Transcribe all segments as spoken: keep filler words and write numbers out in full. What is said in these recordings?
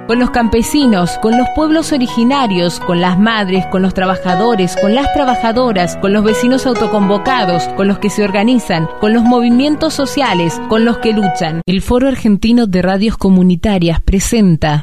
con los campesinos, con los pueblos originarios, con las madres, con los trabajadores, con las trabajadoras, con los vecinos autoconvocados, con los que se organizan, con los movimientos sociales, con los que luchan. El Foro Argentino de Radios Comunitarias presenta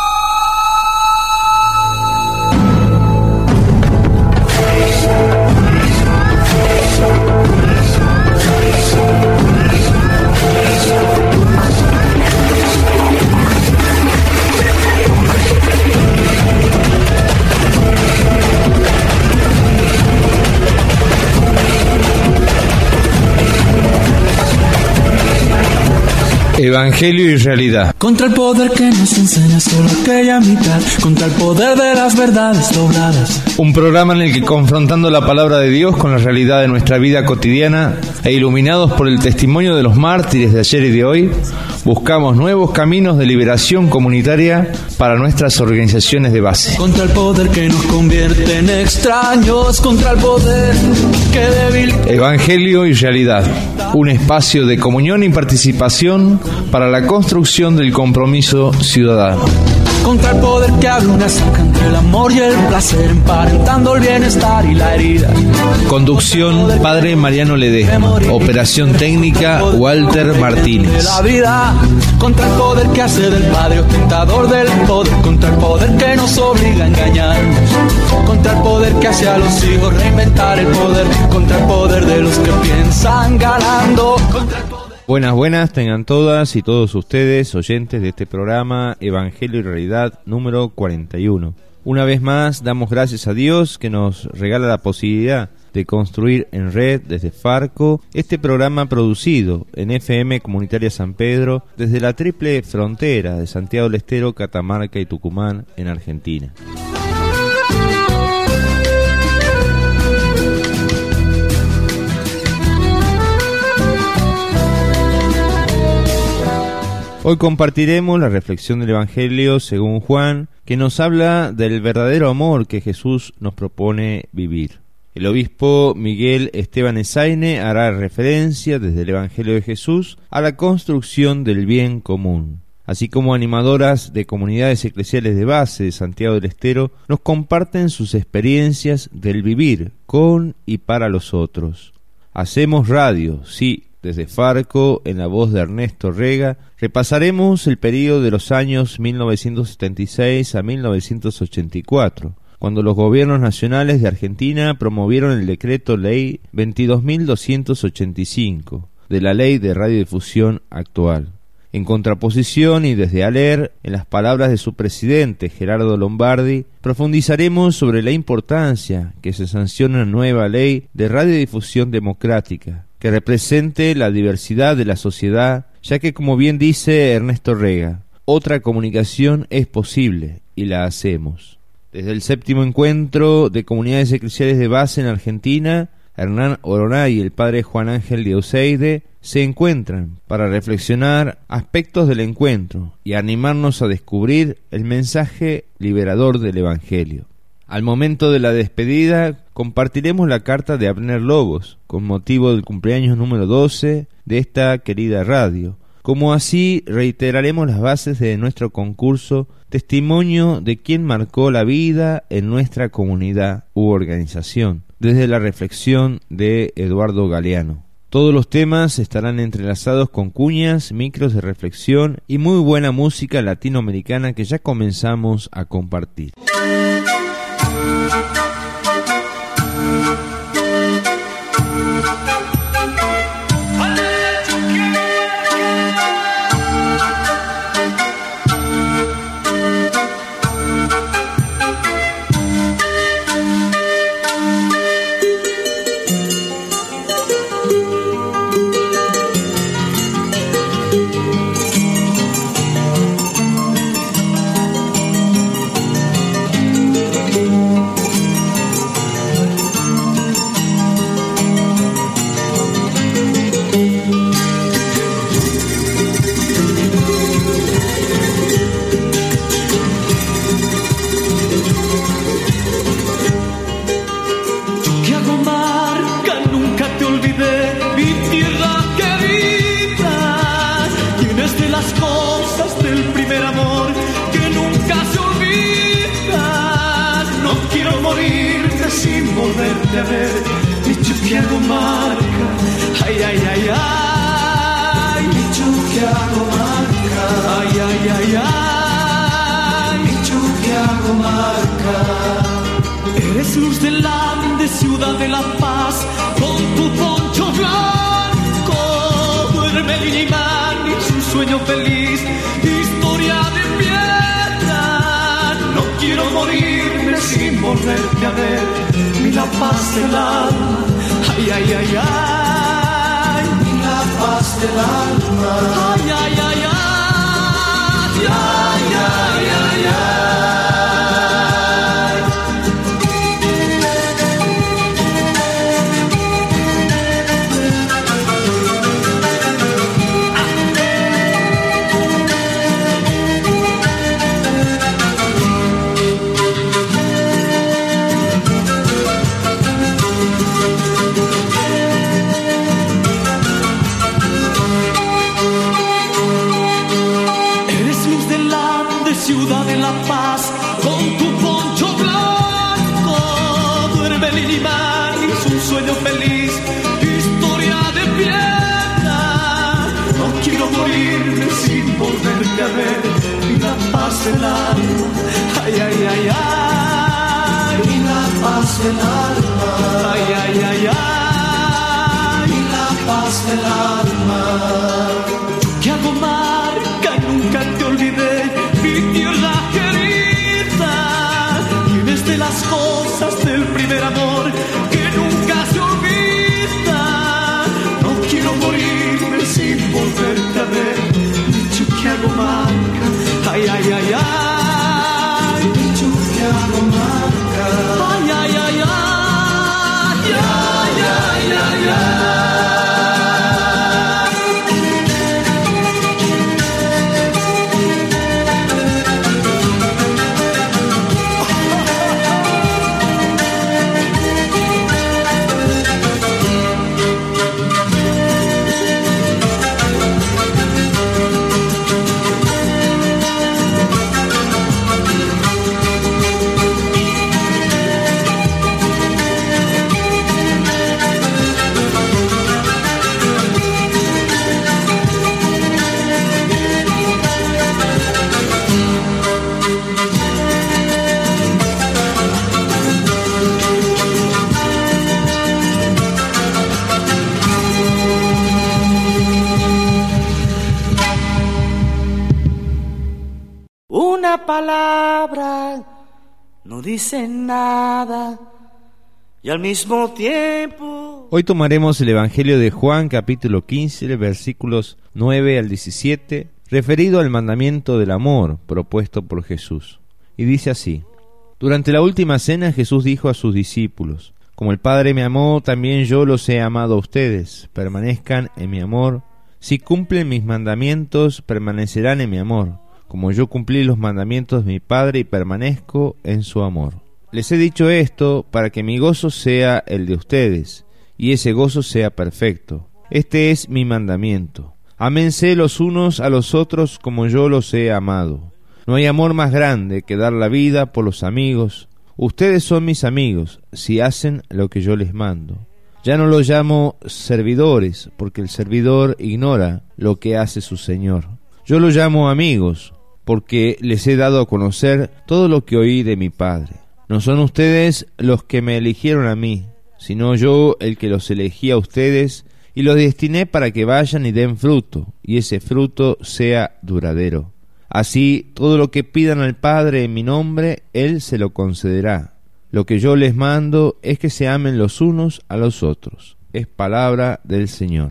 Evangelio y realidad. Contra el poder que nos enseña solo aquella mitad, contra el poder de las verdades dobladas. Un programa en el que, confrontando la palabra de Dios con la realidad de nuestra vida cotidiana e iluminados por el testimonio de los mártires de ayer y de hoy, buscamos nuevos caminos de liberación comunitaria para nuestras organizaciones de base. Contra el poder que nos convierte en extraños, contra el poder que debilita. Evangelio y realidad, un espacio de comunión y participación para la construcción del compromiso ciudadano. Contra el poder que abre una zanja entre el amor y el placer, emparentando el bienestar y la herida. Conducción, Padre Mariano Ledesma. Operación técnica, Walter Martínez. La vida, contra el poder que hace del padre ostentador del poder, contra el poder que nos obliga a engañarnos, contra el poder que hace a los hijos reinventar el poder, contra el poder de los que piensan ganando, contra el poder. Buenas, buenas, tengan todas y todos ustedes, oyentes de este programa Evangelio y Realidad número cuarenta y uno. Una vez más, damos gracias a Dios que nos regala la posibilidad de construir en red desde Farco este programa producido en F M Comunitaria San Pedro desde la triple frontera de Santiago del Estero, Catamarca y Tucumán en Argentina. Hoy compartiremos la reflexión del Evangelio según Juan, que nos habla del verdadero amor que Jesús nos propone vivir. El obispo Miguel Esteban Ezaine hará referencia desde el Evangelio de Jesús a la construcción del bien común. Así como animadoras de comunidades eclesiales de base de Santiago del Estero nos comparten sus experiencias del vivir con y para los otros. Hacemos radio, sí, desde Farco, en la voz de Ernesto Rega, repasaremos el periodo de los años mil novecientos setenta y seis a mil novecientos ochenta y cuatro, cuando los gobiernos nacionales de Argentina promovieron el decreto ley veintidós mil doscientos ochenta y cinco, de la ley de radiodifusión actual. En contraposición y desde Aler, en las palabras de su presidente Gerardo Lombardi, profundizaremos sobre la importancia que se sancione una nueva ley de radiodifusión democrática, que represente la diversidad de la sociedad, ya que, como bien dice Ernesto Rega, otra comunicación es posible y la hacemos. Desde el séptimo encuentro de comunidades eclesiales de base en Argentina, Hernán Oronay y el padre Juan Ángel de Oseide se encuentran para reflexionar aspectos del encuentro y animarnos a descubrir el mensaje liberador del Evangelio. Al momento de la despedida, compartiremos la carta de Abner Lobos, con motivo del cumpleaños número doce de esta querida radio. Como así, reiteraremos las bases de nuestro concurso Testimonio de quien marcó la vida en nuestra comunidad u organización, desde la reflexión de Eduardo Galeano. Todos los temas estarán entrelazados con cuñas, micros de reflexión y muy buena música latinoamericana que ya comenzamos a compartir. comarca. Eres luz de la de ciudad de La Paz, con tu poncho blanco. Duerme el imán y su sueño feliz, historia de piedra. No quiero morirme sin volverte a ver, mi La Paz del alma. Ay, ay, ay, ay, mi La Paz del alma. Ay, ay, ay, ay, ay, ay, ay, ay, ay. Ciudad de La Paz, con tu poncho blanco, duerme el imán y su sueño feliz, historia de piedra. No quiero morirme sin volverte a ver, mi La Paz del alma. Ay, ay, ay, ay, mi La Paz del alma. Ay, ay, ay, ay, mi La Paz del alma. Que hago marca, nunca te olvidé, mi tierra querida. Tienes de las cosas del primer amor que nunca se olvida. No quiero morirme sin volverte a ver, dicho que hago marca. Ay, ay, ay, ay, dicho que hago marca. Ay, ay, ay, ay, ay, ay, ay, ay. Una palabra no dice nada y al mismo tiempo... Hoy tomaremos el Evangelio de Juan, capítulo quince, versículos nueve al diecisiete, referido al mandamiento del amor propuesto por Jesús. Y dice así: Durante la última cena Jesús dijo a sus discípulos: Como el Padre me amó, también yo los he amado a ustedes. Permanezcan en mi amor. Si cumplen mis mandamientos, permanecerán en mi amor, como yo cumplí los mandamientos de mi Padre y permanezco en su amor. Les he dicho esto para que mi gozo sea el de ustedes, y ese gozo sea perfecto. Este es mi mandamiento: ámense los unos a los otros como yo los he amado. No hay amor más grande que dar la vida por los amigos. Ustedes son mis amigos si hacen lo que yo les mando. Ya no los llamo servidores, porque el servidor ignora lo que hace su señor. Yo los llamo amigos, porque les he dado a conocer todo lo que oí de mi Padre. No son ustedes los que me eligieron a mí, sino yo el que los elegí a ustedes y los destiné para que vayan y den fruto, y ese fruto sea duradero. Así, todo lo que pidan al Padre en mi nombre, Él se lo concederá. Lo que yo les mando es que se amen los unos a los otros. Es palabra del Señor.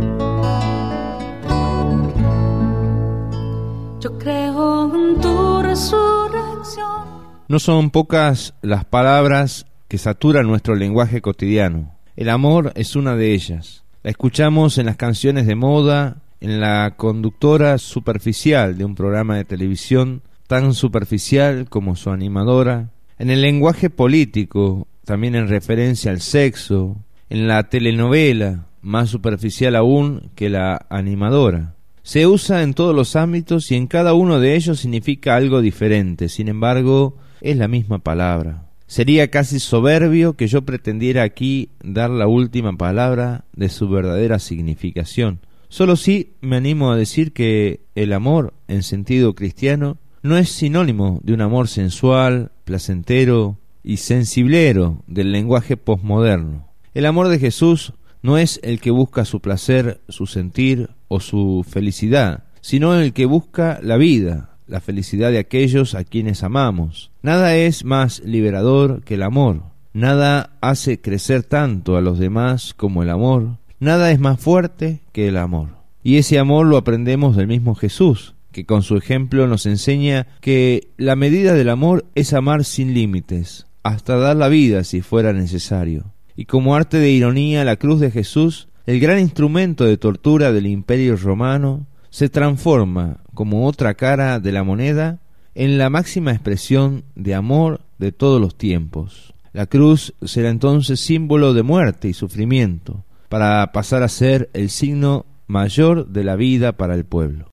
Yo creo en tu resurrección. No son pocas las palabras que saturan nuestro lenguaje cotidiano. El amor es una de ellas. La escuchamos en las canciones de moda, en la conductora superficial de un programa de televisión, tan superficial como su animadora, en el lenguaje político, también en referencia al sexo, en la telenovela, más superficial aún que la animadora. Se usa en todos los ámbitos y en cada uno de ellos significa algo diferente. Sin embargo, es la misma palabra. Sería casi soberbio que yo pretendiera aquí dar la última palabra de su verdadera significación. Solo sí me animo a decir que el amor, en sentido cristiano, no es sinónimo de un amor sensual, placentero y sensiblero del lenguaje posmoderno. El amor de Jesús no es el que busca su placer, su sentir o su felicidad, sino el que busca la vida, la felicidad de aquellos a quienes amamos. Nada es más liberador que el amor. Nada hace crecer tanto a los demás como el amor. Nada es más fuerte que el amor. Y ese amor lo aprendemos del mismo Jesús, que con su ejemplo nos enseña que la medida del amor es amar sin límites, hasta dar la vida si fuera necesario. Y como arte de ironía, la cruz de Jesús, el gran instrumento de tortura del Imperio Romano, se transforma, como otra cara de la moneda, en la máxima expresión de amor de todos los tiempos. La cruz será entonces símbolo de muerte y sufrimiento, para pasar a ser el signo mayor de la vida para el pueblo.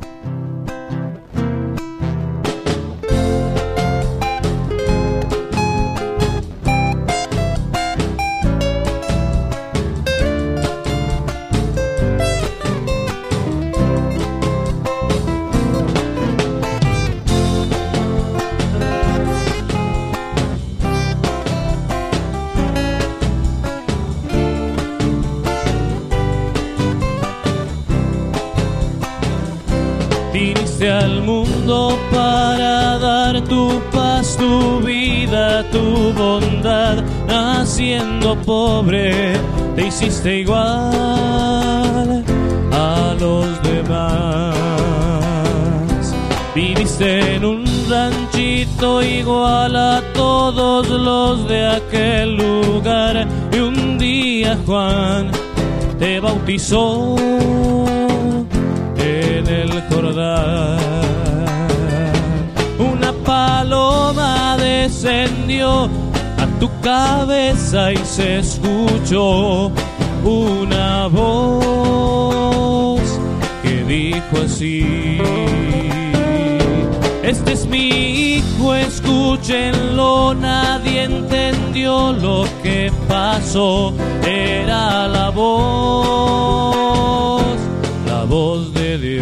Viniste al mundo para dar tu paz, tu vida, tu bondad. Naciendo pobre, te hiciste igual a los demás. Viviste en un ranchito igual a todos los de aquel lugar. Y un día Juan te bautizó en el Jordán. Una paloma descendió a tu cabeza y se escuchó una voz que dijo así: este es mi hijo, escúchenlo. Nadie entendió lo que pasó. Era la voz, la voz de Dios.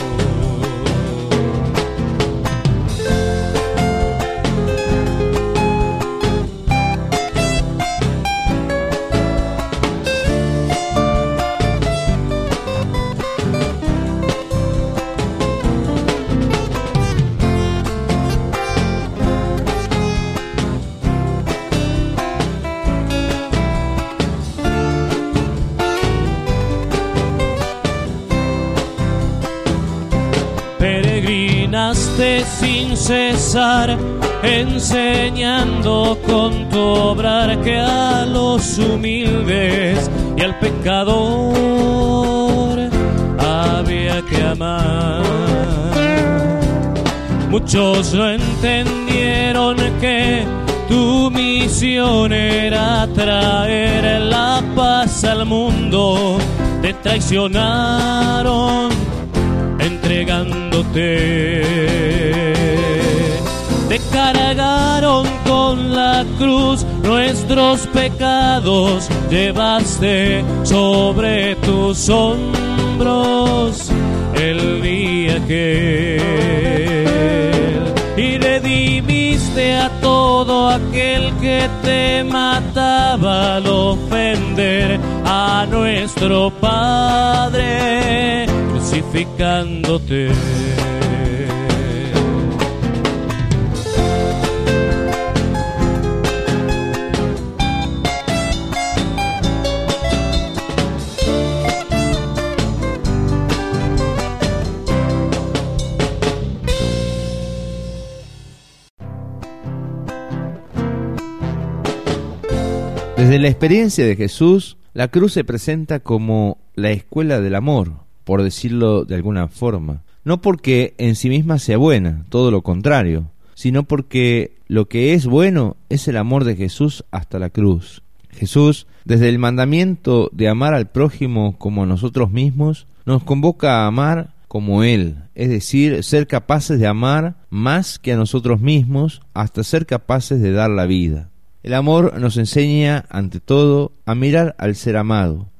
Peregrinaste sin cesar, enseñando con tu obrar que a los humildes y al pecador había que amar. Muchos no entendieron que tu misión era traer la paz al mundo. Te traicionaron entregándote, te cargaron con la cruz, nuestros pecados llevaste sobre tus hombros el día aquel, y redimiste a todo aquel que te mataba al ofender a nuestro Padre, crucificándote. Desde la experiencia de Jesús, la cruz se presenta como la escuela del amor, por decirlo de alguna forma. No porque en sí misma sea buena, todo lo contrario, sino porque lo que es bueno es el amor de Jesús hasta la cruz. Jesús, desde el mandamiento de amar al prójimo como a nosotros mismos, nos convoca a amar como Él, es decir, ser capaces de amar más que a nosotros mismos, hasta ser capaces de dar la vida. El amor nos enseña, ante todo, a mirar al ser amado,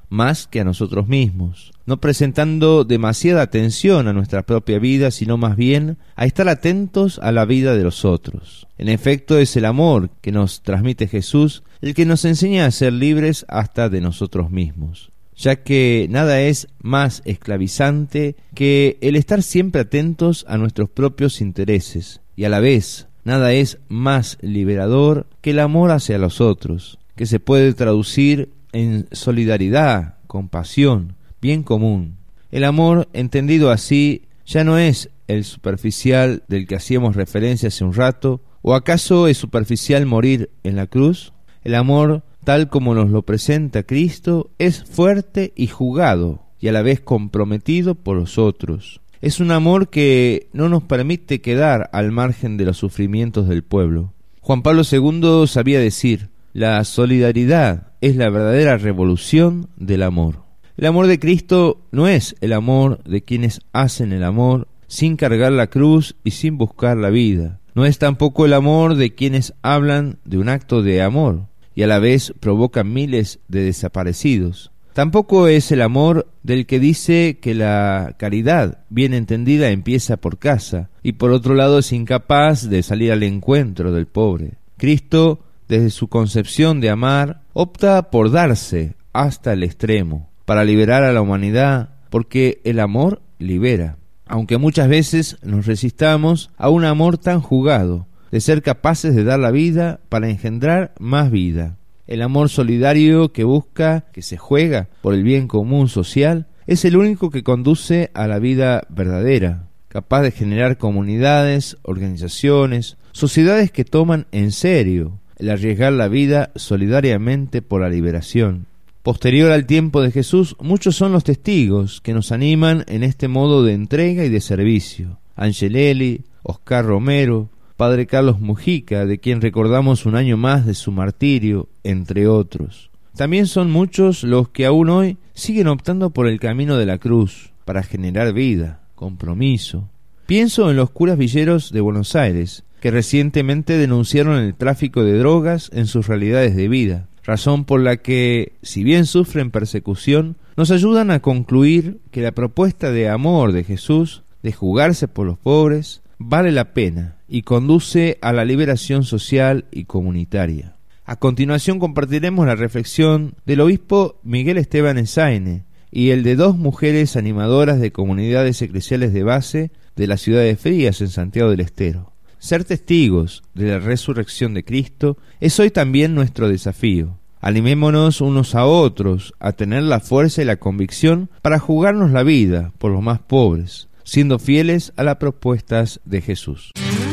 más que a nosotros mismos, no presentando demasiada atención a nuestra propia vida, sino más bien a estar atentos a la vida de los otros. En efecto, es el amor que nos transmite Jesús el que nos enseña a ser libres hasta de nosotros mismos, ya que nada es más esclavizante que el estar siempre atentos a nuestros propios intereses, y a la vez nada es más liberador que el amor hacia los otros, que se puede traducir en solidaridad, compasión, bien común. El amor, entendido así, ya no es el superficial del que hacíamos referencia hace un rato, ¿o acaso es superficial morir en la cruz? El amor, tal como nos lo presenta Cristo, es fuerte y jugado, y a la vez comprometido por los otros. Es un amor que no nos permite quedar al margen de los sufrimientos del pueblo. Juan Pablo segundo sabía decir: la solidaridad es la verdadera revolución del amor. El amor de Cristo no es el amor de quienes hacen el amor sin cargar la cruz y sin buscar la vida. No es tampoco el amor de quienes hablan de un acto de amor y a la vez provocan miles de desaparecidos. Tampoco es el amor del que dice que la caridad, bien entendida, empieza por casa, y por otro lado es incapaz de salir al encuentro del pobre. Cristo, desde su concepción de amar, opta por darse hasta el extremo, para liberar a la humanidad, porque el amor libera. Aunque muchas veces nos resistamos a un amor tan jugado, de ser capaces de dar la vida para engendrar más vida. El amor solidario que busca, que se juega por el bien común social, es el único que conduce a la vida verdadera, capaz de generar comunidades, organizaciones, sociedades que toman en serio el arriesgar la vida solidariamente por la liberación. Posterior al tiempo de Jesús, muchos son los testigos que nos animan en este modo de entrega y de servicio. Angelelli, Oscar Romero, Padre Carlos Mujica, de quien recordamos un año más de su martirio, entre otros. También son muchos los que aún hoy siguen optando por el camino de la cruz, para generar vida, compromiso. Pienso en los curas villeros de Buenos Aires, que recientemente denunciaron el tráfico de drogas en sus realidades de vida, razón por la que, si bien sufren persecución, nos ayudan a concluir que la propuesta de amor de Jesús, de jugarse por los pobres, vale la pena y conduce a la liberación social y comunitaria. A continuación compartiremos la reflexión del obispo Miguel Esteban Esaine y el de dos mujeres animadoras de comunidades eclesiales de base de la ciudad de Frías, en Santiago del Estero. Ser testigos de la resurrección de Cristo es hoy también nuestro desafío. Animémonos unos a otros a tener la fuerza y la convicción para jugarnos la vida por los más pobres, siendo fieles a las propuestas de Jesús.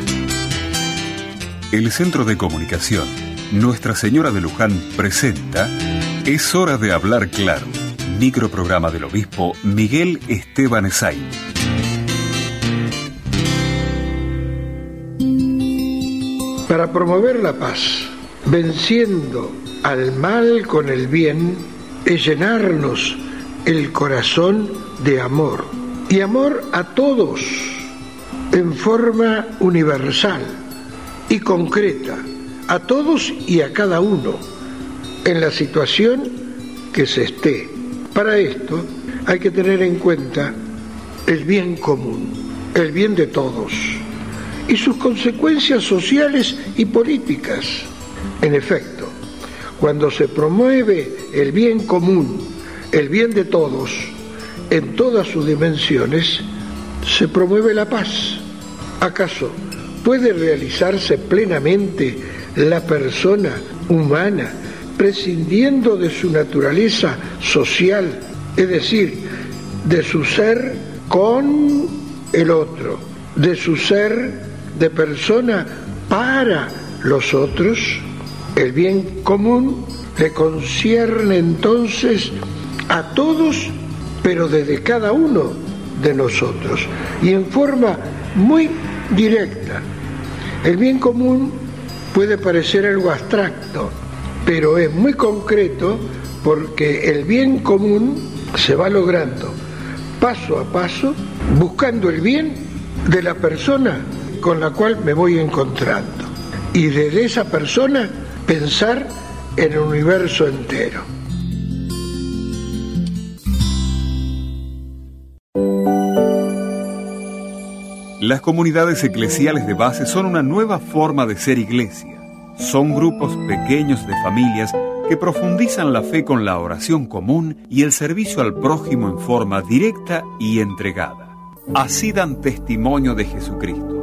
El Centro de Comunicación Nuestra Señora de Luján presenta Es hora de hablar claro, microprograma del obispo Miguel Esteban Esaine. Para promover la paz, venciendo al mal con el bien, es llenarnos el corazón de amor. Y amor a todos, en forma universal y concreta, a todos y a cada uno, en la situación que se esté. Para esto hay que tener en cuenta el bien común, el bien de todos, y sus consecuencias sociales y políticas. En efecto, cuando se promueve el bien común, el bien de todos, en todas sus dimensiones, se promueve la paz. ¿Acaso puede realizarse plenamente la persona humana prescindiendo de su naturaleza social, es decir, de su ser con el otro, de su ser de persona para los otros? El bien común le concierne entonces a todos, pero desde cada uno de nosotros y en forma muy directa. El bien común puede parecer algo abstracto, pero es muy concreto, porque el bien común se va logrando paso a paso, buscando el bien de la persona con la cual me voy encontrando, y desde esa persona pensar en el universo entero. Las comunidades eclesiales de base son una nueva forma de ser iglesia. Son grupos pequeños de familias que profundizan la fe con la oración común y el servicio al prójimo en forma directa y entregada. Así dan testimonio de Jesucristo.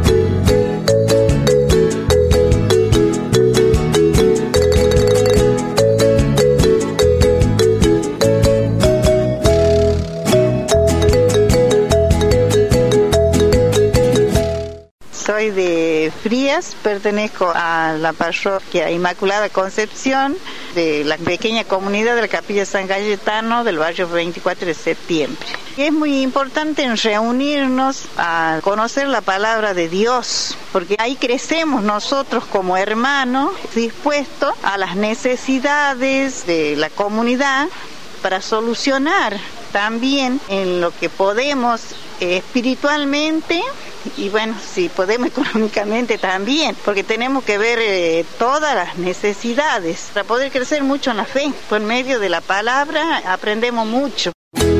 Soy de Frías, pertenezco a la parroquia Inmaculada Concepción de la pequeña comunidad de la Capilla San Cayetano del barrio veinticuatro de septiembre. Es muy importante reunirnos a conocer la palabra de Dios, porque ahí crecemos nosotros como hermanos dispuestos a las necesidades de la comunidad para solucionar también en lo que podemos eh, espiritualmente y bueno, si podemos económicamente también, porque tenemos que ver eh, todas las necesidades para poder crecer mucho en la fe. Por medio de la palabra aprendemos mucho.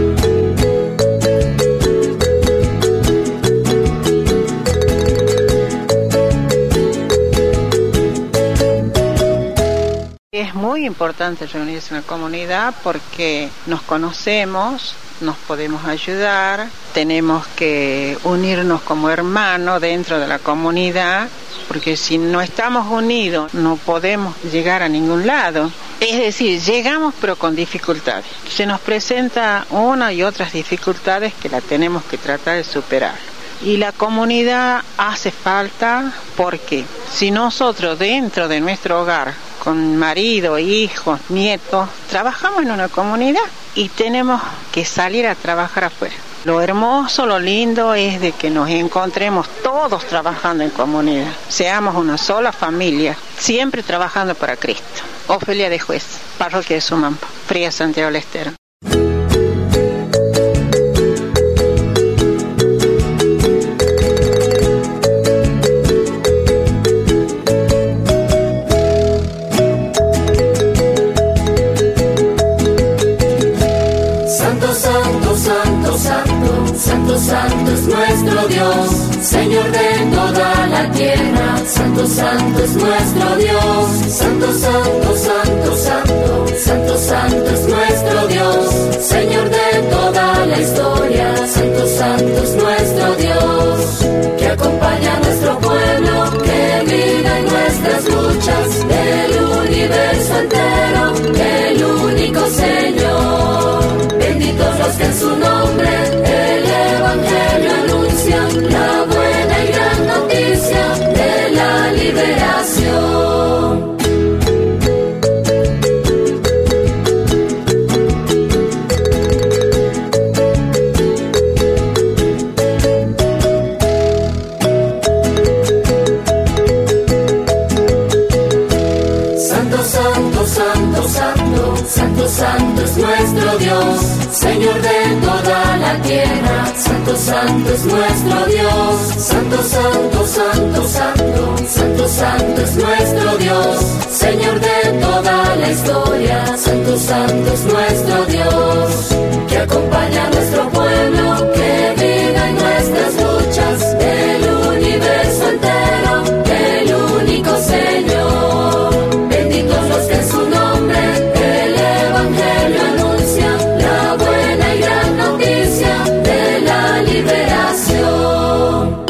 Es muy importante reunirse en la comunidad porque nos conocemos, nos podemos ayudar, tenemos que unirnos como hermanos dentro de la comunidad, porque si no estamos unidos no podemos llegar a ningún lado. Es decir, llegamos pero con dificultades. Se nos presenta una y otras dificultades que la tenemos que tratar de superar. Y la comunidad hace falta porque si nosotros dentro de nuestro hogar, con marido, hijos, nietos, trabajamos en una comunidad y tenemos que salir a trabajar afuera. Lo hermoso, lo lindo es de que nos encontremos todos trabajando en comunidad, seamos una sola familia, siempre trabajando para Cristo. Ofelia de Juez, parroquia de Sumampa, Frías, Santiago del Estero. Santo es nuestro Dios, Señor de toda la tierra. Santo, santo es nuestro Dios. Santo, santo, santo, santo. Santo, santo es nuestro Dios, Señor de toda la historia. Santo, santo es nuestro Dios, que acompaña a nuestro pueblo, que vive en nuestras luchas, del universo entero, el único Señor. Benditos los que en su nombre Evangelio anuncian la buena y gran noticia de la liberación. Santo, santo, santo, santo, santo, santo es nuestro Dios, Señor de toda la tierra. Santo, santo es nuestro Dios. Santo, santo, santo, santo. Santo, santo es nuestro Dios, Señor de toda la historia. Santo, santo es nuestro Dios, que acompaña a nuestro pueblo, que vive en nuestras luchas, del universo entero, el único Señor. Benditos los que en su nombre el Evangelio anuncian, la buena y gran noticia de la liberación.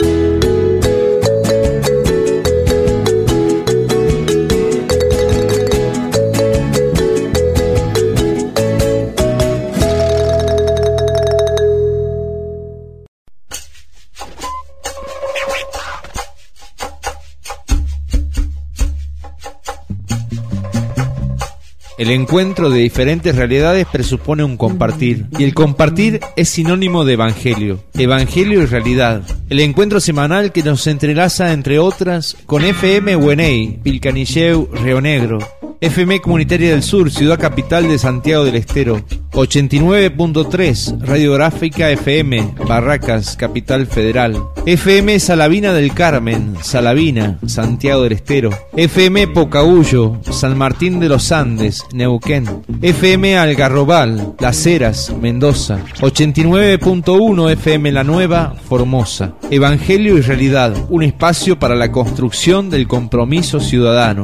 El encuentro de diferentes realidades presupone un compartir, y el compartir es sinónimo de evangelio, evangelio y realidad. El encuentro semanal que nos entrelaza, entre otras, con F M Hueney, Pilcanilleu, Río Negro, F M Comunitaria del Sur, Ciudad Capital de Santiago del Estero. ochenta y nueve punto tres, Radiográfica F M, Barracas, Capital Federal. F M Salavina del Carmen, Salavina, Santiago del Estero. F M Pocahuyo, San Martín de los Andes, Neuquén. F M Algarrobal, Las Heras, Mendoza. ochenta y nueve punto uno F M La Nueva, Formosa. Evangelio y Realidad, un espacio para la construcción del compromiso ciudadano.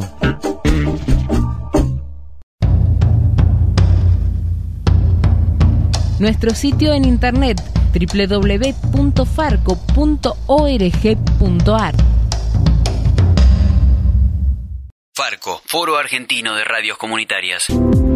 Nuestro sitio en internet doble u doble u doble u punto farco punto org punto ar. Farco, Foro Argentino de Radios Comunitarias.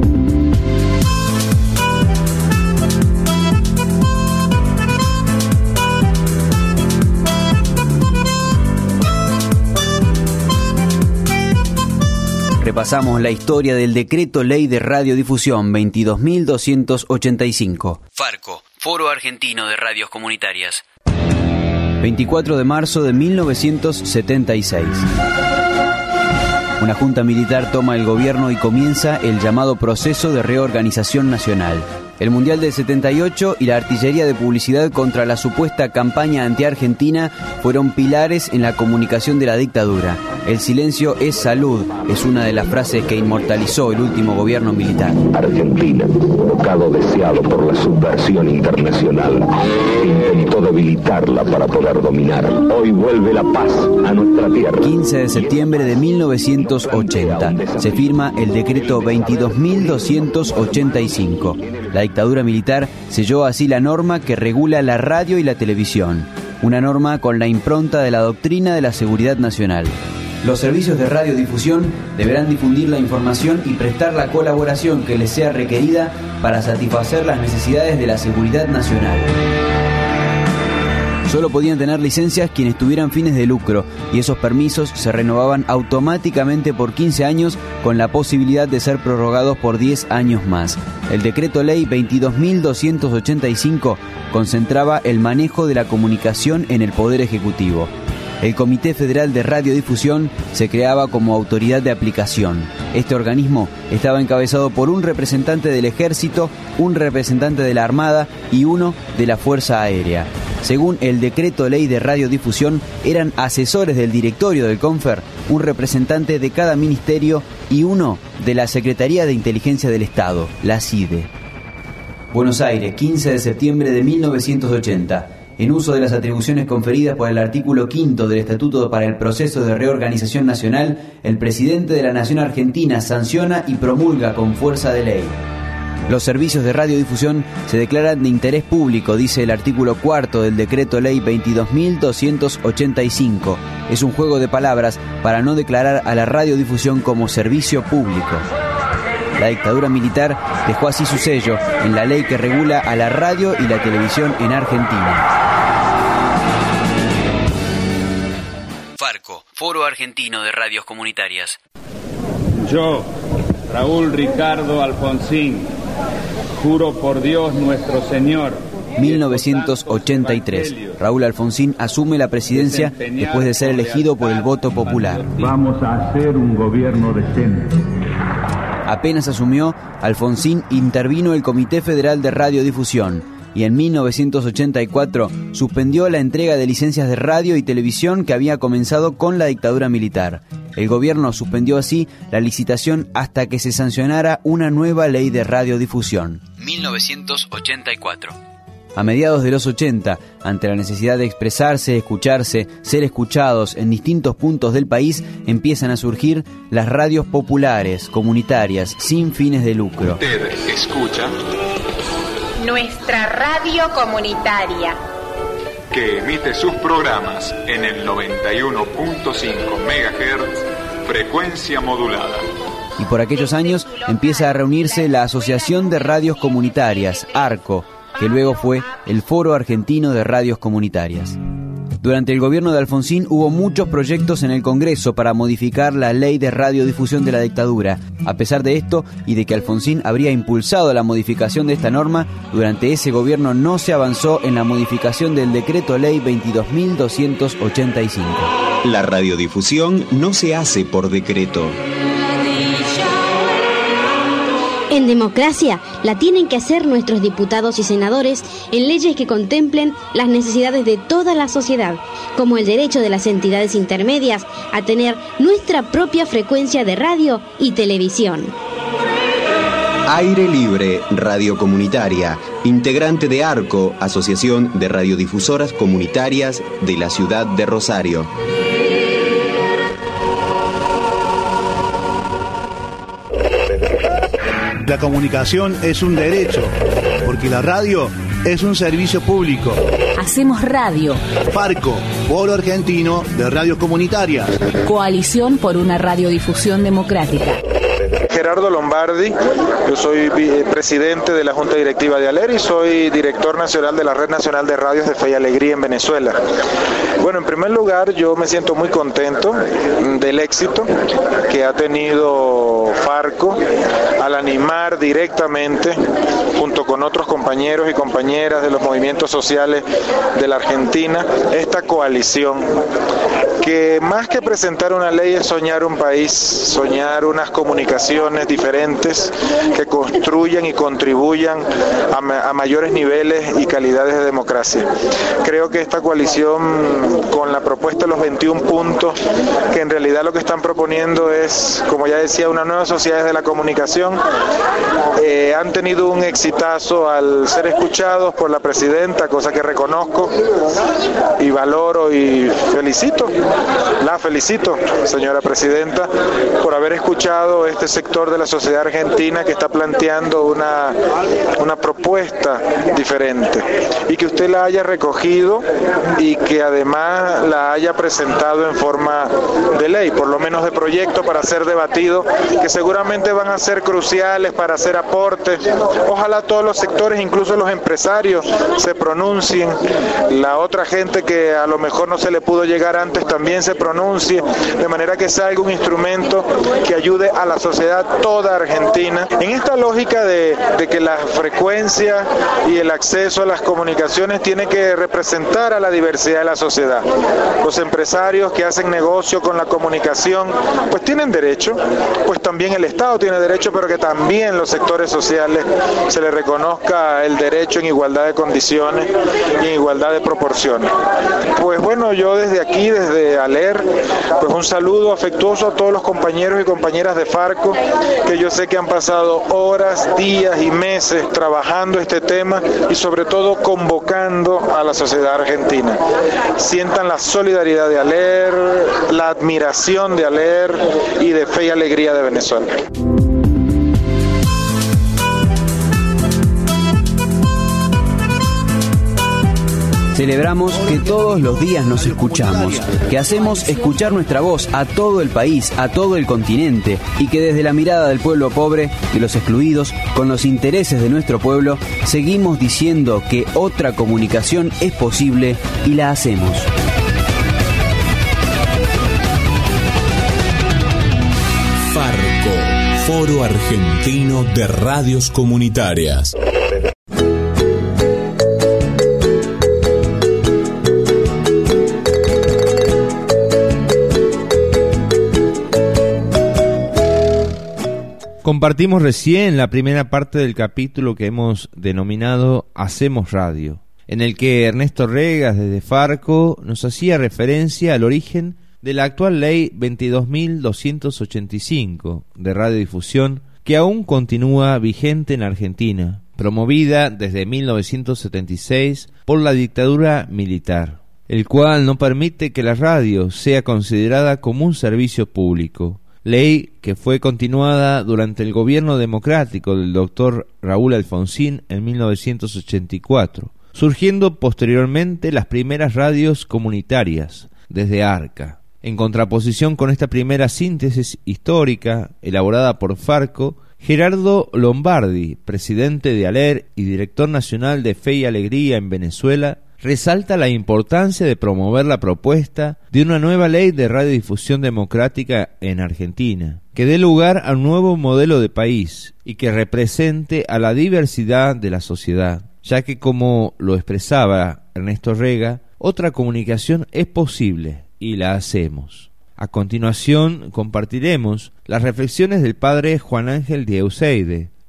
Repasamos la historia del Decreto Ley de Radiodifusión veintidós mil doscientos ochenta y cinco. Farco, Foro Argentino de Radios Comunitarias. veinticuatro de marzo de mil novecientos setenta y seis. Una junta militar toma el gobierno y comienza el llamado proceso de reorganización nacional. El Mundial del setenta y ocho y la artillería de publicidad contra la supuesta campaña anti-argentina fueron pilares en la comunicación de la dictadura. El silencio es salud, es una de las frases que inmortalizó el último gobierno militar. Argentina, bocado deseado por la subversión internacional, intentó debilitarla para poder dominar. Hoy vuelve la paz a nuestra tierra. quince de septiembre de mil novecientos ochenta. Se firma el decreto veintidós mil doscientos ochenta y cinco. La dictadura militar selló así la norma que regula la radio y la televisión. Una norma con la impronta de la doctrina de la seguridad nacional. Los servicios de radiodifusión deberán difundir la información y prestar la colaboración que les sea requerida para satisfacer las necesidades de la seguridad nacional. Solo podían tener licencias quienes tuvieran fines de lucro, y esos permisos se renovaban automáticamente por quince años con la posibilidad de ser prorrogados por diez años más. El decreto ley veintidós mil doscientos ochenta y cinco concentraba el manejo de la comunicación en el Poder Ejecutivo. El Comité Federal de Radiodifusión se creaba como autoridad de aplicación. Este organismo estaba encabezado por un representante del Ejército, un representante de la Armada y uno de la Fuerza Aérea. Según el Decreto Ley de Radiodifusión, eran asesores del directorio del CONFER, un representante de cada ministerio y uno de la Secretaría de Inteligencia del Estado, la C I D E. Buenos Aires, quince de septiembre de mil novecientos ochenta. En uso de las atribuciones conferidas por el artículo quinto del Estatuto para el Proceso de Reorganización Nacional, el presidente de la Nación Argentina sanciona y promulga con fuerza de ley. Los servicios de radiodifusión se declaran de interés público, dice el artículo cuarto del Decreto Ley veintidós mil doscientos ochenta y cinco. Es un juego de palabras para no declarar a la radiodifusión como servicio público. La dictadura militar dejó así su sello en la ley que regula a la radio y la televisión en Argentina. Farco, Foro Argentino de Radios Comunitarias. Yo, Raúl Ricardo Alfonsín, juro por Dios nuestro Señor. mil novecientos ochenta y tres. Raúl Alfonsín asume la presidencia después de ser elegido por el voto popular. Vamos a hacer un gobierno decente. Apenas asumió, Alfonsín intervino el Comité Federal de Radiodifusión y en mil novecientos ochenta y cuatro suspendió la entrega de licencias de radio y televisión que había comenzado con la dictadura militar. El gobierno suspendió así la licitación hasta que se sancionara una nueva ley de radiodifusión. mil novecientos ochenta y cuatro. A mediados de los ochenta, ante la necesidad de expresarse, escucharse, ser escuchados en distintos puntos del país, empiezan a surgir las radios populares, comunitarias, sin fines de lucro. Usted escucha nuestra radio comunitaria, que emite sus programas en el noventa y uno punto cinco megahertz, frecuencia modulada. Y por aquellos años empieza a reunirse la Asociación de Radios Comunitarias, ARCO, que luego fue el Foro Argentino de Radios Comunitarias. Durante el gobierno de Alfonsín hubo muchos proyectos en el Congreso para modificar la ley de radiodifusión de la dictadura. A pesar de esto y de que Alfonsín habría impulsado la modificación de esta norma, durante ese gobierno no se avanzó en la modificación del Decreto Ley veintidós mil doscientos ochenta y cinco. La radiodifusión no se hace por decreto. En democracia, la tienen que hacer nuestros diputados y senadores en leyes que contemplen las necesidades de toda la sociedad, como el derecho de las entidades intermedias a tener nuestra propia frecuencia de radio y televisión. Aire Libre, Radio Comunitaria, integrante de ARCO, Asociación de Radiodifusoras Comunitarias de la Ciudad de Rosario. La comunicación es un derecho, porque la radio es un servicio público. Hacemos radio. Farco, Polo Argentino de Radios Comunitarias. Coalición por una radiodifusión democrática. Gerardo Lombardi, yo soy presidente de la Junta Directiva de ALER y soy director nacional de la Red Nacional de Radios de Fe y Alegría en Venezuela. Bueno, en primer lugar, yo me siento muy contento del éxito que ha tenido Farco al animar directamente, junto con otros compañeros y compañeras de los movimientos sociales de la Argentina, esta coalición que más que presentar una ley es soñar un país, soñar unas comunicaciones diferentes que construyan y contribuyan a, ma- a mayores niveles y calidades de democracia. Creo que esta coalición, con la propuesta de los veintiún puntos, que en realidad lo que están proponiendo es, como ya decía, una nueva sociedad de la comunicación, eh, han tenido un exitazo al ser escuchados por la presidenta, cosa que reconozco y valoro y felicito. La felicito, señora presidenta, por haber escuchado este sector de la sociedad argentina que está planteando una, una propuesta diferente y que usted la haya recogido y que además la haya presentado en forma de ley, por lo menos de proyecto para ser debatido, que seguramente van a ser cruciales para hacer aportes. Ojalá todos los sectores, incluso los empresarios, se pronuncien, la otra gente que a lo mejor no se le pudo llegar antes también se pronuncie, de manera que salga un instrumento que ayude a la sociedad toda argentina. En esta lógica de, de que la frecuencia y el acceso a las comunicaciones tiene que representar a la diversidad de la sociedad. Los empresarios que hacen negocio con la comunicación, pues tienen derecho, pues también el Estado tiene derecho, pero que también los sectores sociales se les reconozca el derecho en igualdad de condiciones y en igualdad de proporciones. Pues bueno, yo desde aquí, desde ALER, pues un saludo afectuoso a todos los compañeros y compañeras de Farco, que yo sé que han pasado horas, días y meses trabajando este tema y sobre todo convocando a la sociedad argentina. Sientan la solidaridad de ALER, la admiración de ALER y de Fe y Alegría de Venezuela. Celebramos que todos los días nos escuchamos, que hacemos escuchar nuestra voz a todo el país, a todo el continente, y que desde la mirada del pueblo pobre, de los excluidos, con los intereses de nuestro pueblo, seguimos diciendo que otra comunicación es posible y la hacemos. Farco, Foro Argentino de Radios Comunitarias. Compartimos recién la primera parte del capítulo que hemos denominado Hacemos Radio, en el que Ernesto Regas desde Farco nos hacía referencia al origen de la actual ley veintidós mil doscientos ochenta y cinco de radiodifusión, que aún continúa vigente en Argentina, promovida desde mil novecientos setenta y seis por la dictadura militar, el cual no permite que la radio sea considerada como un servicio público. Ley que fue continuada durante el gobierno democrático del doctor Raúl Alfonsín en mil novecientos ochenta y cuatro, surgiendo posteriormente las primeras radios comunitarias desde ARCA. En contraposición con esta primera síntesis histórica elaborada por Farco, Gerardo Lombardi, presidente de ALER y director nacional de Fe y Alegría en Venezuela, resalta la importancia de promover la propuesta de una nueva ley de radiodifusión democrática en Argentina, que dé lugar a un nuevo modelo de país y que represente a la diversidad de la sociedad, ya que, como lo expresaba Ernesto Rega, otra comunicación es posible y la hacemos. A continuación compartiremos las reflexiones del padre Juan Ángel de Euseide,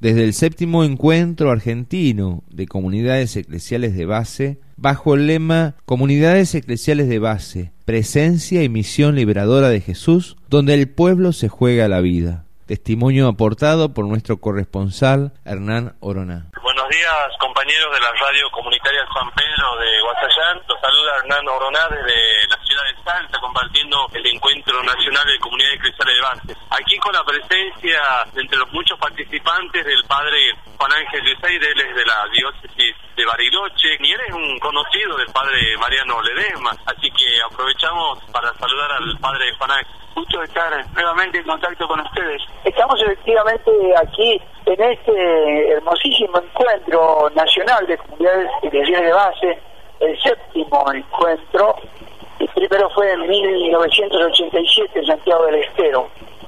desde el séptimo encuentro argentino de comunidades eclesiales de base, bajo el lema Comunidades Eclesiales de Base, presencia y misión liberadora de Jesús, donde el pueblo se juega la vida. Testimonio aportado por nuestro corresponsal Hernán Oroná. Buenos días, compañeros de la radio comunitaria San Pedro de Guasallán. Los saluda Hernán Oroná desde la ciudad de Salta, compartiendo el Encuentro Nacional de Comunidades Eclesiales de Base. Aquí con la presencia entre los muchos participantes del padre Juan Ángel Luceide, él es de la diócesis de Bariloche, y él es un conocido del padre Mariano Ledesma, así que aprovechamos para saludar al padre Juan Ángel. Gusto de estar nuevamente en contacto con ustedes. Estamos efectivamente aquí en este hermosísimo encuentro nacional de comunidades eclesiales de base, el séptimo encuentro. El primero fue en mil novecientos ochenta y siete en Santiago del Estero.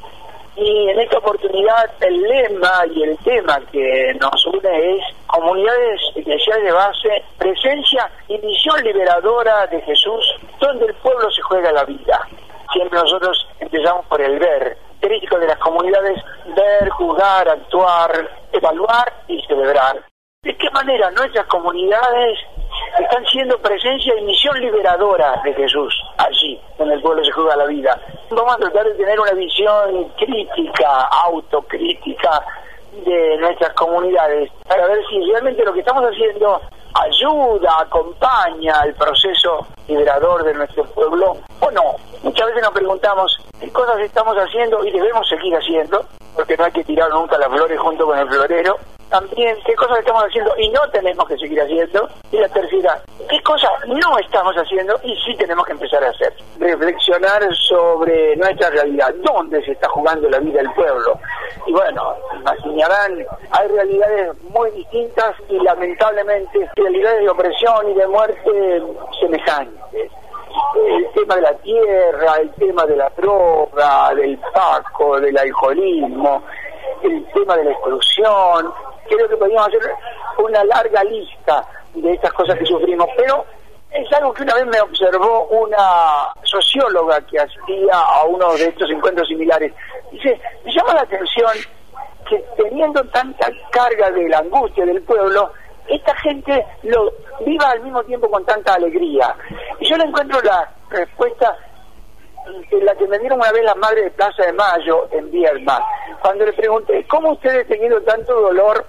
Y en esta oportunidad el lema y el tema que nos une es Comunidades Eclesiales de Base, presencia y misión liberadora de Jesús, donde el pueblo se juega la vida. Siempre nosotros empezamos por el ver, característico de las comunidades: ver, juzgar, actuar, evaluar y celebrar. ¿De qué manera nuestras comunidades están siendo presencia y misión liberadora de Jesús allí, donde el pueblo se juega la vida? Vamos a tratar de tener una visión crítica, autocrítica de nuestras comunidades, para ver si realmente lo que estamos haciendo ayuda, acompaña el proceso liberador de nuestro pueblo o no. Muchas veces nos preguntamos qué cosas estamos haciendo y debemos seguir haciendo, porque no hay que tirar nunca las flores junto con el florero. También qué cosas estamos haciendo y no tenemos que seguir haciendo. Y la tercera, qué cosas no estamos haciendo y sí tenemos que empezar a hacer. Reflexionar sobre nuestra realidad, dónde se está jugando la vida del pueblo. Y bueno, imaginarán, hay realidades muy distintas y lamentablemente realidades de opresión y de muerte semejantes. El tema de la tierra, el tema de la droga, del tabaco, del alcoholismo, el tema de la exclusión. Creo que podríamos hacer una larga lista de estas cosas que sufrimos, pero es algo que una vez me observó una socióloga que asistía a uno de estos encuentros similares. Dice, me llama la atención que teniendo tanta carga de la angustia del pueblo, esta gente lo viva al mismo tiempo con tanta alegría. Y yo le encuentro la respuesta en la que me dieron una vez las madres de Plaza de Mayo en Viedma, cuando le pregunté, ¿cómo ustedes teniendo tanto dolor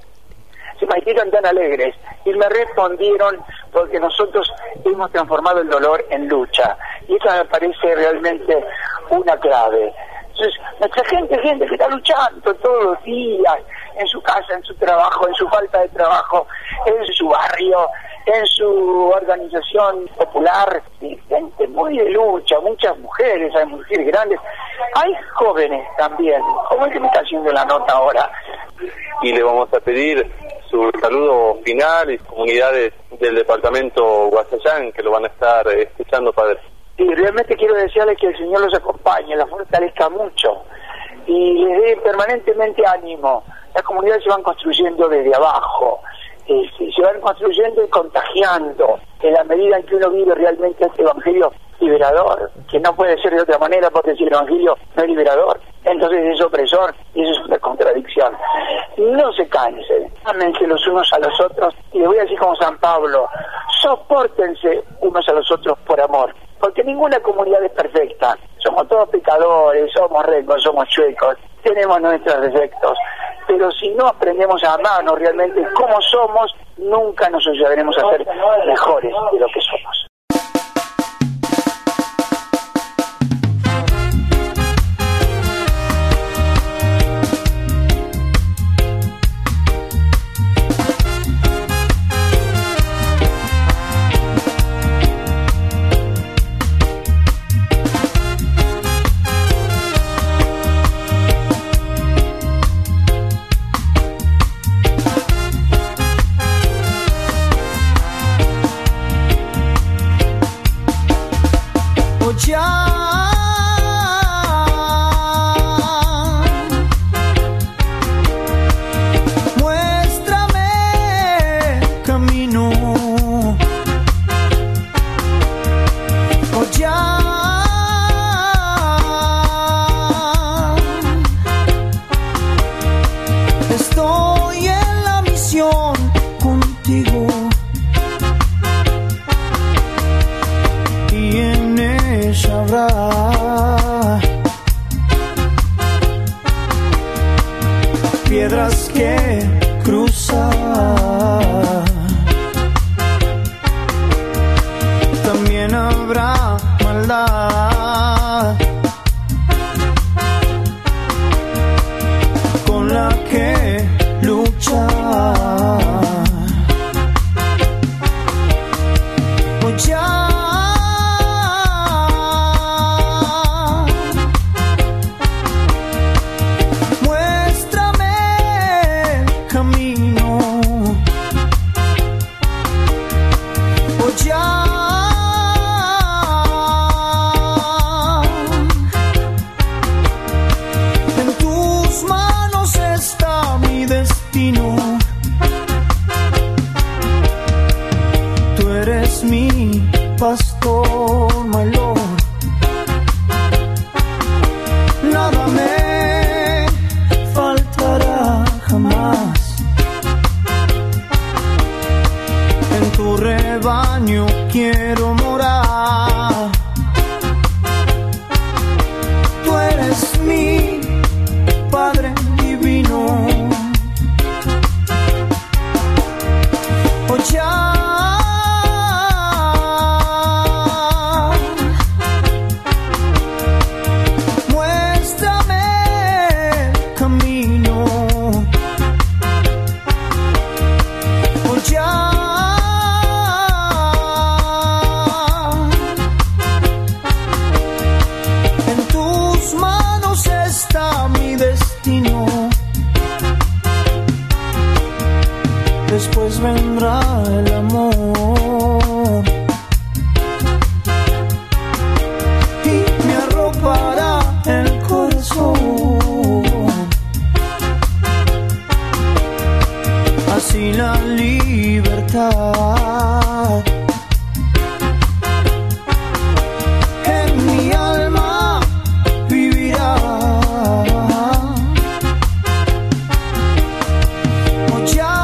se mantienen tan alegres? Y me respondieron, porque nosotros hemos transformado el dolor en lucha. Y eso me parece realmente una clave. Entonces, nuestra gente, gente que está luchando todos los días, en su casa, en su trabajo, en su falta de trabajo, en su barrio, en su organización popular, y gente muy de lucha, muchas mujeres, hay mujeres grandes, hay jóvenes también, como el que me está haciendo la nota ahora. Y le vamos a pedir su saludo final y comunidades del departamento Guasallán que lo van a estar escuchando, padre. Y realmente quiero desearles que el Señor los acompañe, los fortalezca mucho y les dé permanentemente ánimo. Las comunidades se van construyendo desde abajo, eh, se van construyendo y contagiando en la medida en que uno vive realmente este evangelio liberador, que no puede ser de otra manera, porque si el evangelio no es liberador, entonces es opresor y eso es una contradicción. No se cansen, ámense los unos a los otros, y les voy a decir como San Pablo, sopórtense unos a los otros por amor, porque ninguna comunidad es perfecta, somos todos pecadores, somos recos, somos chuecos, tenemos nuestros defectos, pero si no aprendemos a amarnos realmente como somos, nunca nos ayudaremos a ser mejores de lo que somos. tendrás que cruzar. También habrá maldad con la que luchar. Pues ya pastor, my Lord, nada me faltará jamás. En tu rebaño quiero morar. Tú eres mi Padre divino. Oh, ya después vendrá el amor y me arropará el corazón. Así la libertad en mi alma vivirá. Oh, ya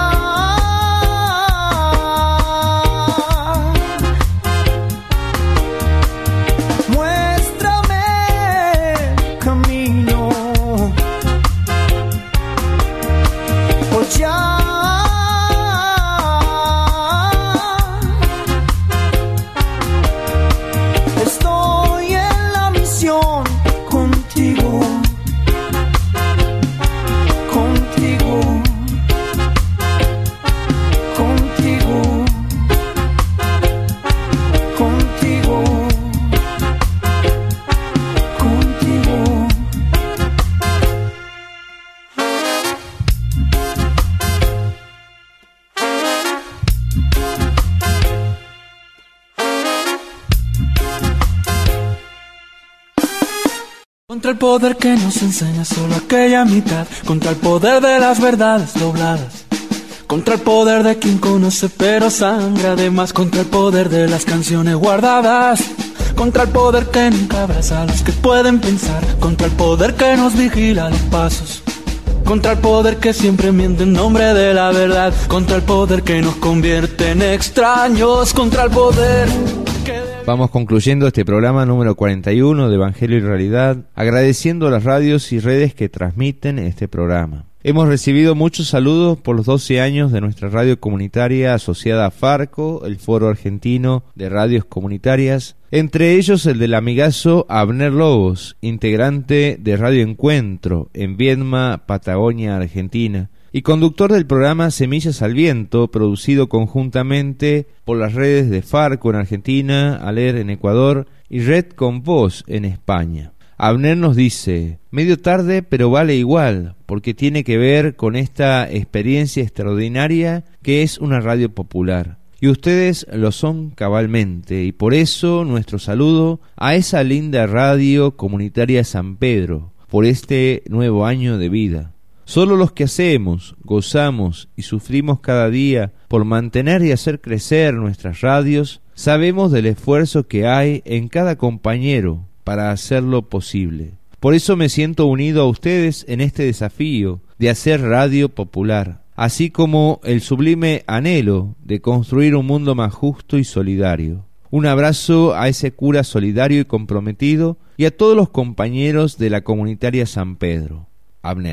contra el poder que nos enseña solo aquella mitad, contra el poder de las verdades dobladas, contra el poder de quien conoce pero sangra además, contra el poder de las canciones guardadas, contra el poder que nunca abraza a los que pueden pensar, contra el poder que nos vigila los pasos, contra el poder que siempre miente en nombre de la verdad, contra el poder que nos convierte en extraños, contra el poder que... Vamos concluyendo este programa número cuarenta y uno de Evangelio y Realidad, agradeciendo a las radios y redes que transmiten este programa. Hemos recibido muchos saludos por los doce años de nuestra radio comunitaria asociada a Farco, el Foro Argentino de Radios Comunitarias, entre ellos el del amigazo Abner Lobos, integrante de Radio Encuentro en Viedma, Patagonia, Argentina, y conductor del programa Semillas al Viento, producido conjuntamente por las redes de Farco en Argentina, ALER en Ecuador y Red con Voz en España. Abner nos dice: medio tarde pero vale igual, porque tiene que ver con esta experiencia extraordinaria que es una radio popular. Y ustedes lo son cabalmente, y por eso nuestro saludo a esa linda radio comunitaria San Pedro, por este nuevo año de vida. Solo los que hacemos, gozamos y sufrimos cada día por mantener y hacer crecer nuestras radios, sabemos del esfuerzo que hay en cada compañero para hacerlo posible. Por eso me siento unido a ustedes en este desafío de hacer radio popular, así como el sublime anhelo de construir un mundo más justo y solidario. Un abrazo a ese cura solidario y comprometido y a todos los compañeros de la comunitaria San Pedro. Abner.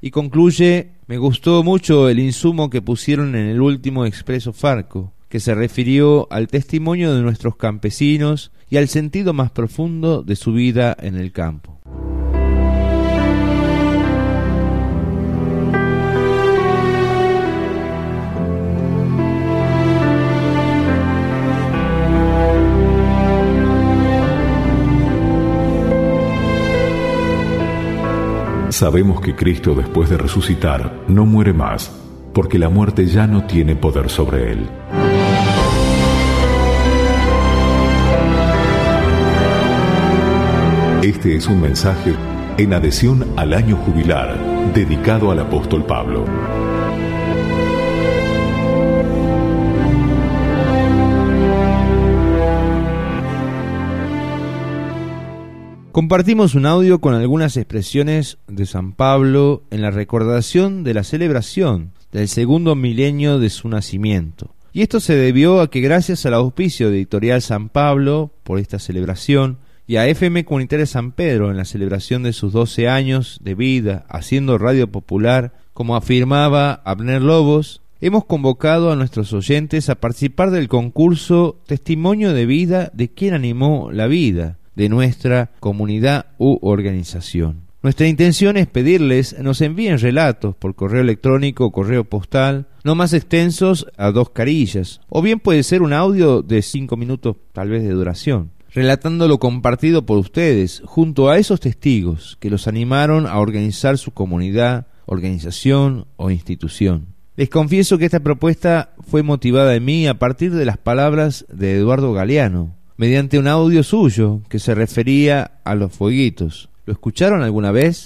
Y concluye: me gustó mucho el insumo que pusieron en el último Expreso Farco, que se refirió al testimonio de nuestros campesinos y al sentido más profundo de su vida en el campo. Sabemos que Cristo, después de resucitar, no muere más, porque la muerte ya no tiene poder sobre él. Este es un mensaje en adhesión al año jubilar, dedicado al apóstol Pablo. Compartimos un audio con algunas expresiones de San Pablo en la recordación de la celebración del segundo milenio de su nacimiento. Y esto se debió a que gracias al auspicio de Editorial San Pablo por esta celebración y a F M Comunitaria San Pedro en la celebración de sus doce años de vida haciendo radio popular, como afirmaba Abner Lobos, hemos convocado a nuestros oyentes a participar del concurso Testimonio de Vida de quien animó la vida de nuestra comunidad u organización. Nuestra intención es pedirles nos envíen relatos por correo electrónico o correo postal, no más extensos a dos carillas, o bien puede ser un audio de cinco minutos tal vez de duración, relatando lo compartido por ustedes junto a esos testigos que los animaron a organizar su comunidad, organización o institución. Les confieso que esta propuesta fue motivada en mí a partir de las palabras de Eduardo Galeano, mediante un audio suyo que se refería a los fueguitos. ¿Lo escucharon alguna vez?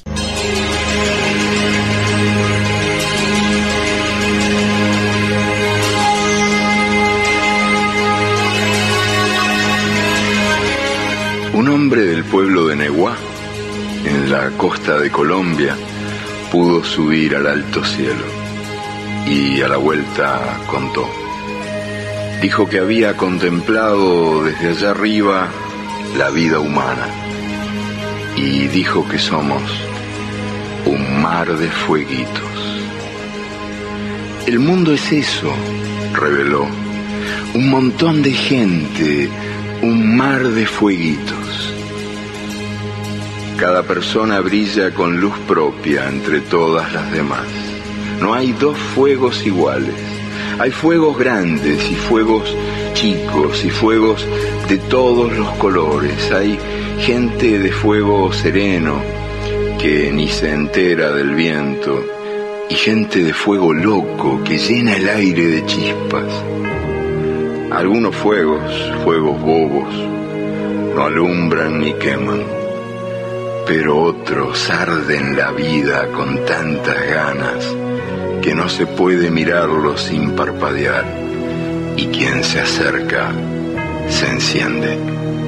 Un hombre del pueblo de Neguá, en la costa de Colombia, pudo subir al alto cielo y a la vuelta contó. Dijo que había contemplado desde allá arriba la vida humana y dijo que somos un mar de fueguitos. El mundo es eso, reveló, un montón de gente, un mar de fueguitos. Cada persona brilla con luz propia entre todas las demás. No hay dos fuegos iguales. Hay fuegos grandes y fuegos chicos y fuegos de todos los colores. Hay gente de fuego sereno que ni se entera del viento y gente de fuego loco que llena el aire de chispas. Algunos fuegos, fuegos bobos, no alumbran ni queman, pero otros arden la vida con tantas ganas que no se puede mirarlo sin parpadear, y quien se acerca se enciende.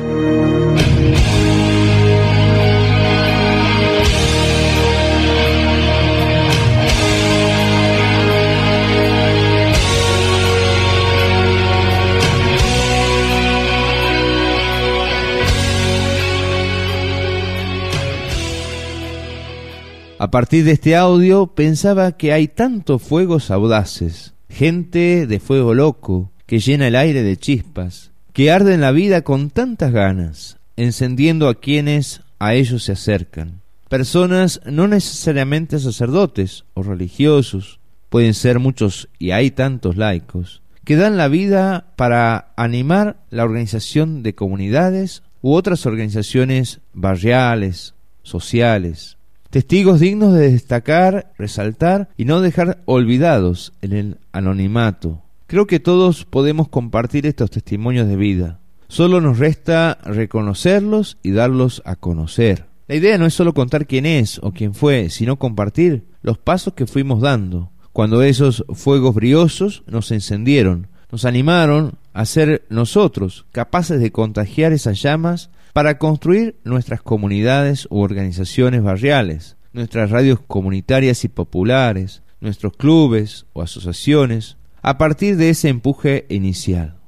A partir de este audio pensaba que hay tantos fuegos audaces, gente de fuego loco que llena el aire de chispas, que arden la vida con tantas ganas, encendiendo a quienes a ellos se acercan. Personas no necesariamente sacerdotes o religiosos, pueden ser muchos y hay tantos laicos, que dan la vida para animar la organización de comunidades u otras organizaciones barriales, sociales. Testigos dignos de destacar, resaltar y no dejar olvidados en el anonimato. Creo que todos podemos compartir estos testimonios de vida. Solo nos resta reconocerlos y darlos a conocer. La idea no es solo contar quién es o quién fue, sino compartir los pasos que fuimos dando, cuando esos fuegos briosos nos encendieron, nos animaron a ser nosotros capaces de contagiar esas llamas para construir nuestras comunidades u organizaciones barriales, nuestras radios comunitarias y populares, nuestros clubes o asociaciones, a partir de ese empuje inicial.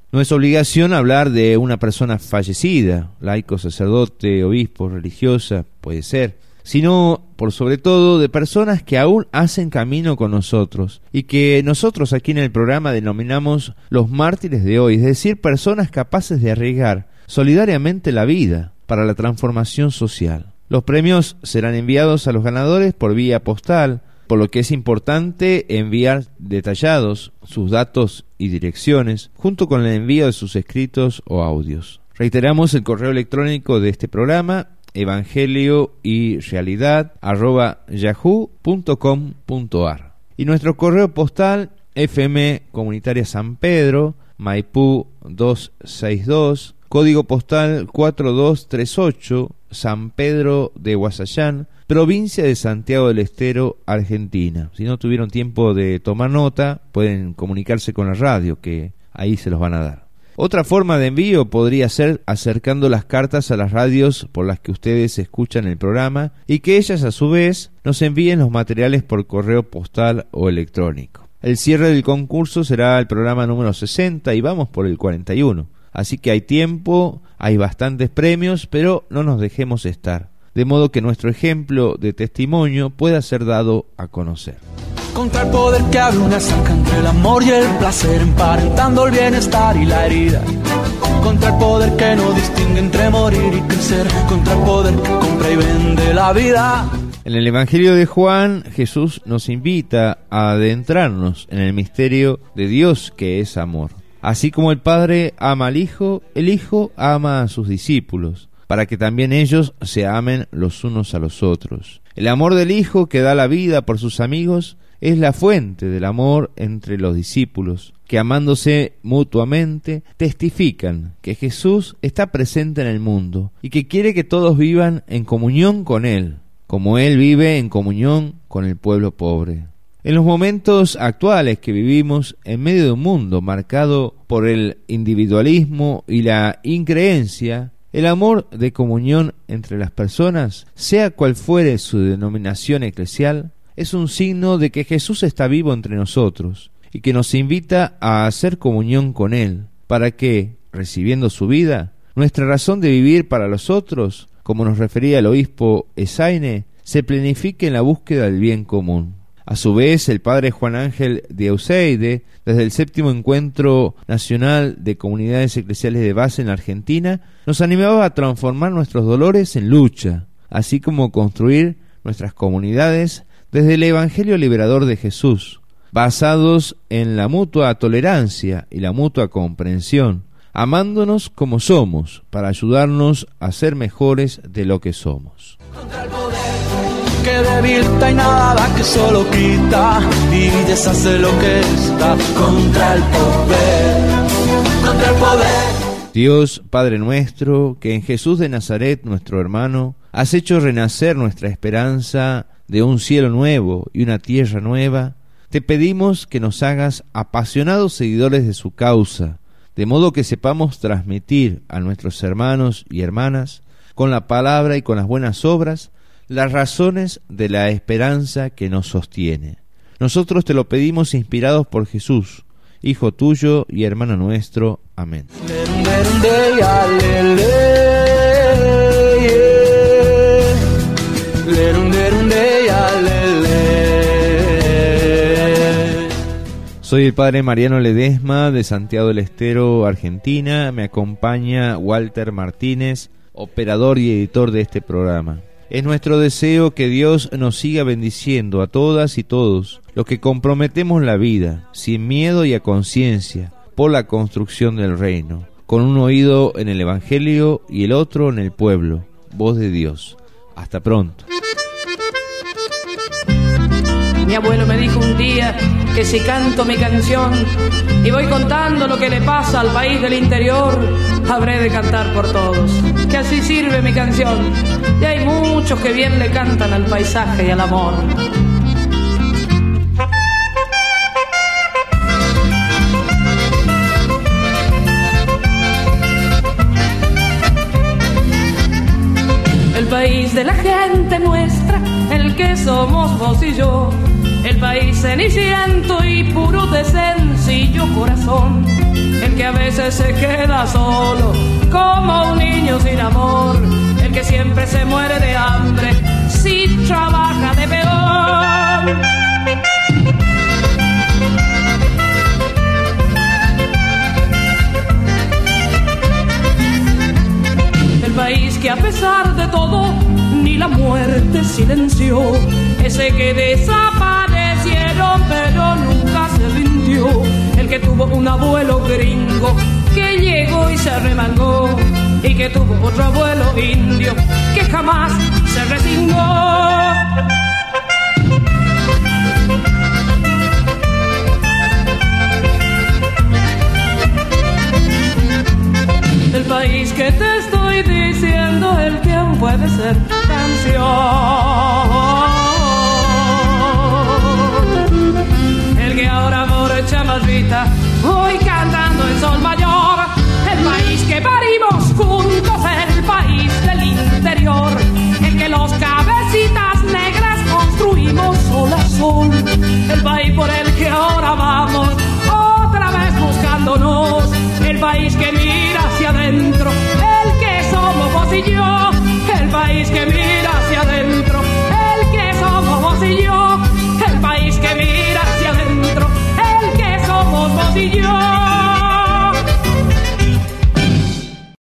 No es obligación hablar de una persona fallecida, laico, sacerdote, obispo, religiosa, puede ser, sino por sobre todo de personas que aún hacen camino con nosotros y que nosotros aquí en el programa denominamos los mártires de hoy, es decir, personas capaces de arriesgar solidariamente la vida para la transformación social. Los premios serán enviados a los ganadores por vía postal, por lo que es importante enviar detallados sus datos y direcciones, junto con el envío de sus escritos o audios. Reiteramos el correo electrónico de este programa, evangelio y realidad arroba yahoo punto com punto ar, y nuestro correo postal F M Comunitaria San Pedro, Maipú doscientos sesenta y dos, código postal cuatro dos tres ocho, San Pedro de Guasallán, provincia de Santiago del Estero, Argentina. Si no tuvieron tiempo de tomar nota, pueden comunicarse con la radio, que ahí se los van a dar. Otra forma de envío podría ser acercando las cartas a las radios por las que ustedes escuchan el programa y que ellas a su vez nos envíen los materiales por correo postal o electrónico. El cierre del concurso será el programa número sesenta y vamos por el cuarenta y uno. Así que hay tiempo, hay bastantes premios, pero no nos dejemos estar, de modo que nuestro ejemplo de testimonio pueda ser dado a conocer. Contra el poder que abre una zanja entre el amor y el placer, emparentando el bienestar y la herida. Contra el poder que no distingue entre morir y crecer. Contra el poder que compra y vende la vida. En el Evangelio de Juan, Jesús nos invita a adentrarnos en el misterio de Dios que es amor. Así como el Padre ama al Hijo, el Hijo ama a sus discípulos, para que también ellos se amen los unos a los otros. El amor del Hijo que da la vida por sus amigos es la fuente del amor entre los discípulos, que amándose mutuamente testifican que Jesús está presente en el mundo y que quiere que todos vivan en comunión con Él, como Él vive en comunión con el pueblo pobre. En los momentos actuales que vivimos en medio de un mundo marcado por el individualismo y la increencia, el amor de comunión entre las personas, sea cual fuere su denominación eclesial, es un signo de que Jesús está vivo entre nosotros y que nos invita a hacer comunión con Él, para que, recibiendo su vida, nuestra razón de vivir para los otros, como nos refería el obispo Esaine, se planifique en la búsqueda del bien común. A su vez, el padre Juan Ángel de Euseide, desde el séptimo Encuentro Nacional de Comunidades Eclesiales de Base en la Argentina, nos animaba a transformar nuestros dolores en lucha, así como construir nuestras comunidades desde el Evangelio liberador de Jesús, basados en la mutua tolerancia y la mutua comprensión, amándonos como somos, para ayudarnos a ser mejores de lo que somos. Contra el poder que debilita y nada que solo quita y deshace lo que está. Contra el poder, contra el poder. Dios, Padre nuestro, que en Jesús de Nazaret, nuestro hermano, has hecho renacer nuestra esperanza de un cielo nuevo y una tierra nueva, te pedimos que nos hagas apasionados seguidores de su causa, de modo que sepamos transmitir a nuestros hermanos y hermanas, con la palabra y con las buenas obras, las razones de la esperanza que nos sostiene. Nosotros te lo pedimos inspirados por Jesús, Hijo tuyo y hermano nuestro. Amén. Soy el padre Mariano Ledesma de Santiago del Estero, Argentina. Me acompaña Walter Martínez, operador y editor de este programa. Es nuestro deseo que Dios nos siga bendiciendo a todas y todos los que comprometemos la vida, sin miedo y a conciencia, por la construcción del reino, con un oído en el Evangelio y el otro en el pueblo. Voz de Dios. Hasta pronto. Mi abuelo me dijo un día que si canto mi canción y voy contando lo que le pasa al país del interior, habré de cantar por todos, que así sirve mi canción. Y hay muchos que bien le cantan al paisaje y al amor. El país de la gente nuestra, el que que somos vos y yo, el país ceniciento y puro de sencillo corazón, el que a veces se queda solo como un niño sin amor, el que siempre se muere de hambre si trabaja de peón. El país que a pesar de todo ni la muerte silenció, ese que desaparecieron pero nunca se rindió, el que tuvo un abuelo gringo que llegó y se remangó, y que tuvo otro abuelo indio que jamás se resignó. El país que te estoy diciendo, el que aún puede ser canción, el que ahora por chamarrita voy cantando en sol mayor, el país que parimos juntos, el país del interior, el que los cabecitas negras construimos sol a sol, el país por el que ahora vamos otra vez buscándonos, el país que mira hacia adentro, el que somos vos y yo.